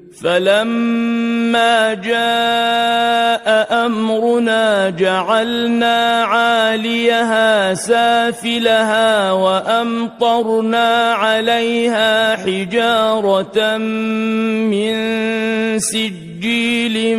فلما جاء أمرنا جعلنا عاليها سافلها وأمطرنا عليها حجارة من سجيل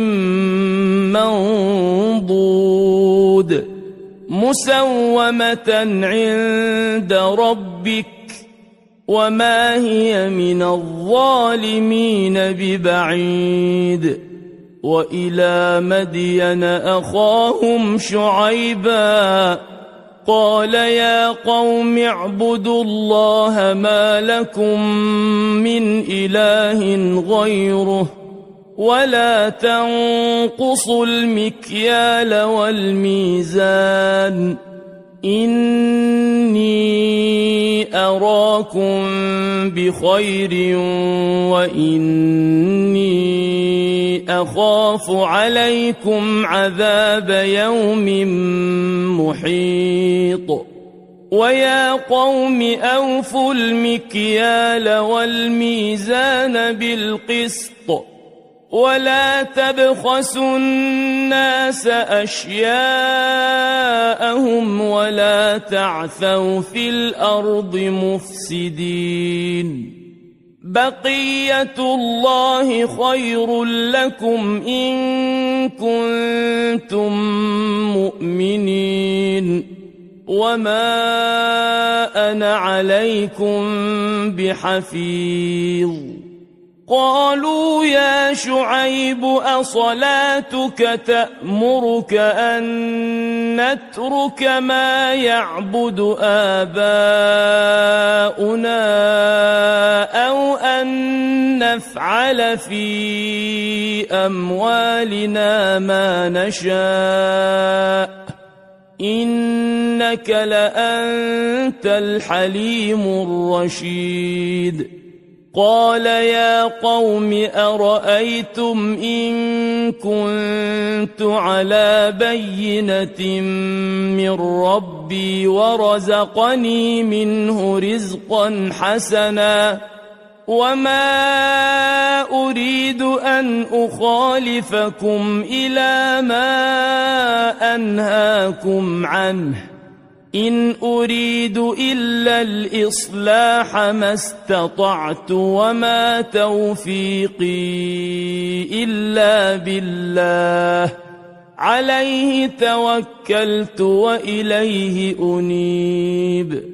منضود مسومة عند ربك وما هي من الظالمين ببعيد. وإلى مدين أخاهم شعيبا قال يا قوم اعبدوا الله ما لكم من إله غيره ولا تنقصوا المكيال والميزان إني أراكم بخير وإني أخاف عليكم عذاب يوم محيط. ويا قوم أوفوا المكيال والميزان بالقسط ولا تبخسوا الناس أشياءهم ولا تعثوا في الأرض مفسدين. بقية الله خير لكم إن كنتم مؤمنين وما أنا عليكم بحفيظ. قالوا يا شعيب أصلاتك تأمرك أن نترك ما يعبد آباؤنا أو أن نفعل في أموالنا ما نشاء إنك لأنت الحليم الرشيد. قال يا قوم أرأيتم إن كنت على بينة من ربي ورزقني منه رزقا حسنا وما أريد أن أخالفكم إلى ما أنهاكم عنه إن أريد إلا الإصلاح ما استطعت وما توفيقي إلا بالله عليه توكلت وإليه أنيب.